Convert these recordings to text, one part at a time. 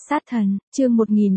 Sát thần, chương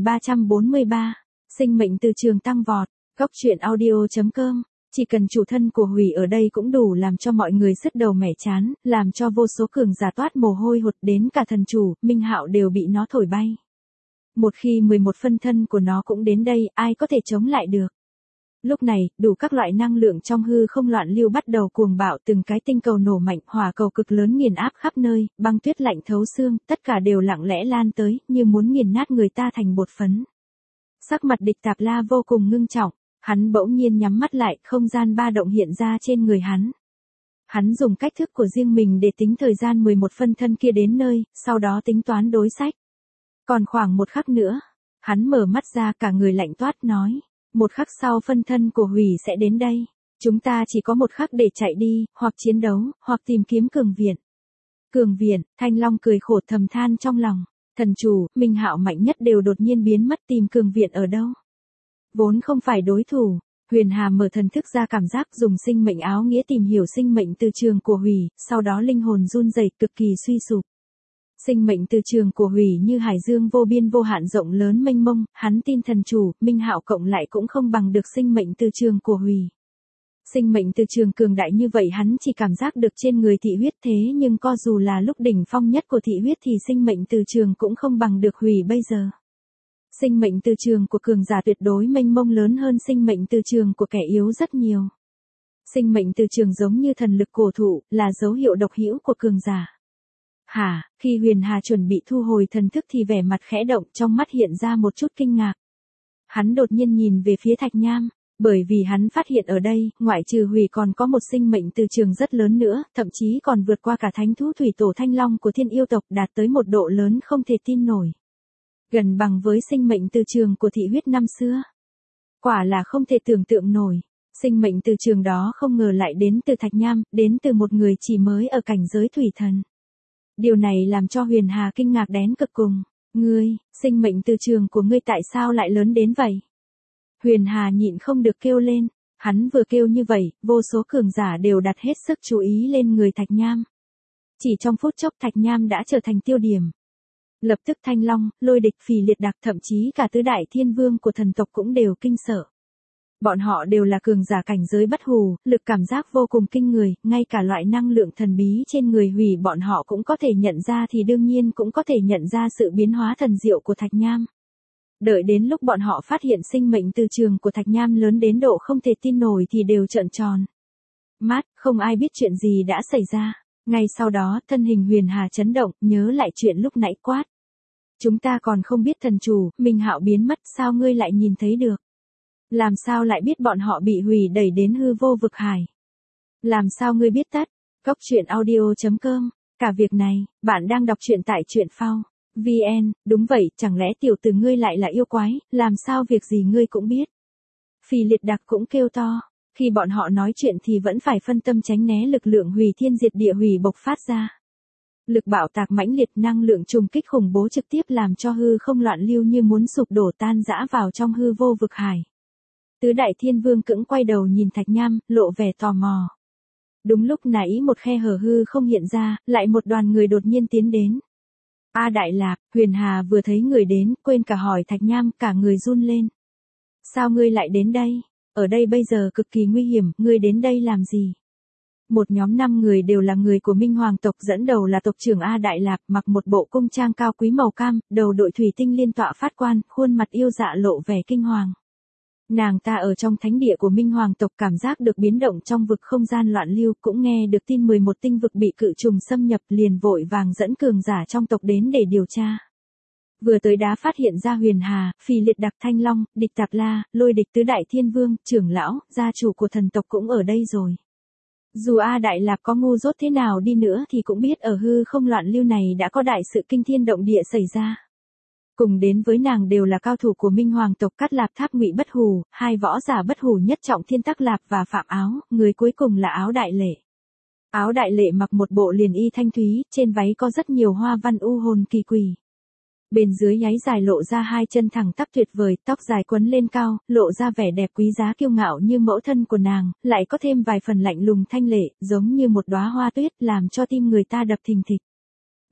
1343. Sinh mệnh từ trường tăng vọt. Góc truyện audio.com. Chỉ cần chủ thân của Hủy ở đây cũng đủ làm cho mọi người sứt đầu mẻ chán, làm cho vô số cường giả toát mồ hôi hột, đến cả thần chủ, Minh Hạo đều bị nó thổi bay. Một khi 11 phân thân của nó cũng đến đây, ai có thể chống lại được. Lúc này, đủ các loại năng lượng trong hư không loạn lưu bắt đầu cuồng bạo, từng cái tinh cầu nổ mạnh, hỏa cầu cực lớn nghiền áp khắp nơi, băng tuyết lạnh thấu xương, tất cả đều lặng lẽ lan tới, như muốn nghiền nát người ta thành bột phấn. Sắc mặt Địch Tạp La vô cùng ngưng trọng, hắn bỗng nhiên nhắm mắt lại, không gian ba động hiện ra trên người hắn. Hắn dùng cách thức của riêng mình để tính thời gian 11 phân thân kia đến nơi, sau đó tính toán đối sách. Còn khoảng một khắc nữa, hắn mở mắt ra, cả người lạnh toát nói. Một khắc sau phân thân của Hủy sẽ đến đây. Chúng ta chỉ có một khắc để chạy đi, hoặc chiến đấu, hoặc tìm kiếm cường viện. Cường viện, Thanh Long cười khổ thầm than trong lòng. Thần chủ, Minh Hạo mạnh nhất đều đột nhiên biến mất, tìm cường viện ở đâu. Vốn không phải đối thủ, Huyền Hà mở thần thức ra cảm giác, dùng sinh mệnh áo nghĩa tìm hiểu sinh mệnh từ trường của Hủy, sau đó linh hồn run rẩy cực kỳ suy sụp. Sinh mệnh từ trường của Hủy như hải dương vô biên vô hạn rộng lớn mênh mông, hắn tin thần chủ, Minh Hạo cộng lại cũng không bằng được sinh mệnh từ trường của Hủy. Sinh mệnh từ trường cường đại như vậy hắn chỉ cảm giác được trên người thị huyết, thế nhưng co dù là lúc đỉnh phong nhất của thị huyết thì sinh mệnh từ trường cũng không bằng được Hủy bây giờ. Sinh mệnh từ trường của cường giả tuyệt đối mênh mông lớn hơn sinh mệnh từ trường của kẻ yếu rất nhiều. Sinh mệnh từ trường giống như thần lực cổ thụ, là dấu hiệu độc hữu của cường giả. Khi Huyền Hà chuẩn bị thu hồi thần thức thì vẻ mặt khẽ động, trong mắt hiện ra một chút kinh ngạc. Hắn đột nhiên nhìn về phía Thạch Nham, bởi vì hắn phát hiện ở đây, ngoại trừ Hủy còn có một sinh mệnh từ trường rất lớn nữa, thậm chí còn vượt qua cả thánh thú thủy tổ Thanh Long của Thiên Yêu tộc, đạt tới một độ lớn không thể tin nổi. Gần bằng với sinh mệnh từ trường của thị huyết năm xưa. Quả là không thể tưởng tượng nổi. Sinh mệnh từ trường đó không ngờ lại đến từ Thạch Nham, đến từ một người chỉ mới ở cảnh giới thủy thần. Điều này làm cho Huyền Hà kinh ngạc đến cực cùng. Ngươi, sinh mệnh từ trường của ngươi tại sao lại lớn đến vậy? Huyền Hà nhịn không được kêu lên. Hắn vừa kêu như vậy, vô số cường giả đều đặt hết sức chú ý lên người Thạch Nham. Chỉ trong phút chốc Thạch Nham đã trở thành tiêu điểm. Lập tức Thanh Long, Lôi Địch, Phì Liệt Đặc, thậm chí cả tứ đại thiên vương của thần tộc cũng đều kinh sợ. Bọn họ đều là cường giả cảnh giới bất hủ, lực cảm giác vô cùng kinh người, ngay cả loại năng lượng thần bí trên người Hủy bọn họ cũng có thể nhận ra, thì đương nhiên cũng có thể nhận ra sự biến hóa thần diệu của Thạch Nham. Đợi đến lúc bọn họ phát hiện sinh mệnh từ trường của Thạch Nham lớn đến độ không thể tin nổi thì đều trợn tròn mắt, không ai biết chuyện gì đã xảy ra. Ngay sau đó, thân hình Huyền Hà chấn động, nhớ lại chuyện lúc nãy quát. Chúng ta còn không biết thần chủ, Minh Hạo biến mất, sao ngươi lại nhìn thấy được? Làm sao lại biết bọn họ bị Hủy đẩy đến hư vô vực hải? Làm sao ngươi biết tất? Góc truyện audio.com. Cả việc này, bạn đang đọc truyện tại truyện phao VN, đúng vậy, chẳng lẽ tiểu tử ngươi lại là yêu quái, làm sao việc gì ngươi cũng biết? Phì Liệt Đặc cũng kêu to, khi bọn họ nói chuyện thì vẫn phải phân tâm tránh né lực lượng hủy thiên diệt địa Hủy bộc phát ra. Lực bạo tạc mãnh liệt, năng lượng trùng kích khủng bố trực tiếp làm cho hư không loạn lưu như muốn sụp đổ tan rã vào trong hư vô vực hải. Tứ đại thiên vương cững quay đầu nhìn Thạch Nham, lộ vẻ tò mò. Đúng lúc nãy một khe hở hư không hiện ra, lại một đoàn người đột nhiên tiến đến. A Đại Lạp, Huyền Hà vừa thấy người đến, quên cả hỏi Thạch Nham, cả người run lên. Sao ngươi lại đến đây? Ở đây bây giờ cực kỳ nguy hiểm, ngươi đến đây làm gì? Một nhóm 5 người đều là người của Minh Hoàng tộc, dẫn đầu là tộc trưởng A Đại Lạp, mặc một bộ cung trang cao quý màu cam, đầu đội thủy tinh liên tọa phát quan, khuôn mặt yêu dạ lộ vẻ kinh hoàng. Nàng ta ở trong thánh địa của Minh Hoàng tộc, cảm giác được biến động trong vực không gian loạn lưu, cũng nghe được tin 11 tinh vực bị cự trùng xâm nhập, liền vội vàng dẫn cường giả trong tộc đến để điều tra. Vừa tới đã phát hiện ra Huyền Hà, Phì Liệt Đặc, Thanh Long, Địch Tạp La, Lôi Địch, tứ đại thiên vương, trưởng lão, gia chủ của thần tộc cũng ở đây rồi. Dù A Đại Lạp có ngu dốt thế nào đi nữa thì cũng biết ở hư không loạn lưu này đã có đại sự kinh thiên động địa xảy ra. Cùng đến với nàng đều là cao thủ của Minh Hoàng tộc, Cát Lạp Tháp Ngụy Bất Hủ, hai võ giả bất hủ nhất trọng Thiên Tắc Lạp và Phạm Áo, người cuối cùng là Áo Đại Lệ. Áo Đại Lệ mặc một bộ liền y thanh thúy, trên váy có rất nhiều hoa văn u hồn kỳ quỷ. Bên dưới váy dài lộ ra hai chân thẳng tắp tuyệt vời, tóc dài quấn lên cao, lộ ra vẻ đẹp quý giá kiêu ngạo như mẫu thân của nàng, lại có thêm vài phần lạnh lùng thanh lệ, giống như một đóa hoa tuyết, làm cho tim người ta đập thình thịch.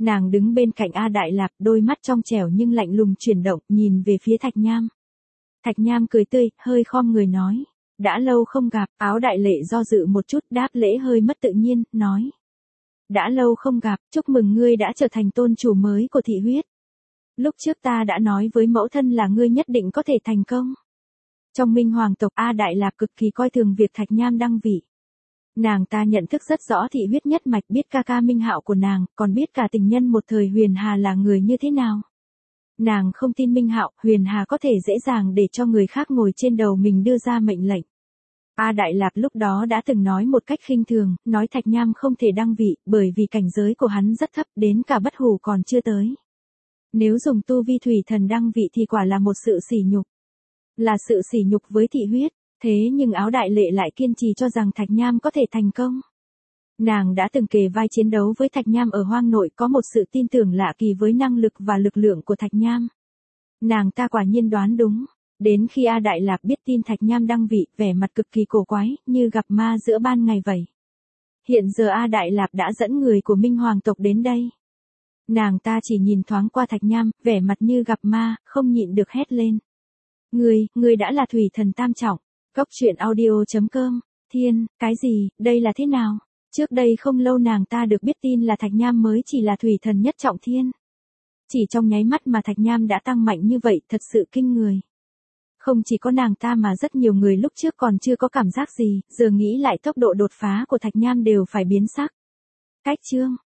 Nàng đứng bên cạnh A Đại Lạp, đôi mắt trong trẻo nhưng lạnh lùng chuyển động, nhìn về phía Thạch Nham. Thạch Nham cười tươi, hơi khom người nói. Đã lâu không gặp, Áo Đại Lệ do dự một chút, đáp lễ hơi mất tự nhiên, nói. Đã lâu không gặp, chúc mừng ngươi đã trở thành tôn chủ mới của thị huyết. Lúc trước ta đã nói với mẫu thân là ngươi nhất định có thể thành công. Trong Minh Hoàng tộc, A Đại Lạp cực kỳ coi thường việc Thạch Nham đăng vị. Nàng ta nhận thức rất rõ thị huyết nhất mạch, biết ca ca Minh Hạo của nàng, còn biết cả tình nhân một thời Huyền Hà là người như thế nào. Nàng không tin Minh Hạo, Huyền Hà có thể dễ dàng để cho người khác ngồi trên đầu mình đưa ra mệnh lệnh. A Đại Lạp lúc đó đã từng nói một cách khinh thường, nói Thạch Nham không thể đăng vị, bởi vì cảnh giới của hắn rất thấp, đến cả bất hủ còn chưa tới. Nếu dùng tu vi thủy thần đăng vị thì quả là một sự sỉ nhục. Là sự sỉ nhục với thị huyết, thế nhưng Áo Đại Lệ lại kiên trì cho rằng Thạch Nham có thể thành công. Nàng đã từng kề vai chiến đấu với Thạch Nham ở hoang nội, có một sự tin tưởng lạ kỳ với năng lực và lực lượng của Thạch Nham. Nàng ta quả nhiên đoán đúng. Đến khi A Đại Lạp biết tin Thạch Nham đăng vị, vẻ mặt cực kỳ cổ quái, như gặp ma giữa ban ngày vậy. Hiện giờ A Đại Lạp đã dẫn người của Minh Hoàng tộc đến đây. Nàng ta chỉ nhìn thoáng qua Thạch Nham, vẻ mặt như gặp ma, không nhịn được hét lên. Ngươi đã là thủy thần tam trọng. Góc truyện audio.com. Thiên, cái gì, đây là thế nào? Trước đây không lâu nàng ta được biết tin là Thạch Nham mới chỉ là thủy thần nhất trọng thiên. Chỉ trong nháy mắt mà Thạch Nham đã tăng mạnh như vậy, thật sự kinh người. Không chỉ có nàng ta mà rất nhiều người lúc trước còn chưa có cảm giác gì, giờ nghĩ lại tốc độ đột phá của Thạch Nham đều phải biến sắc. Cách chương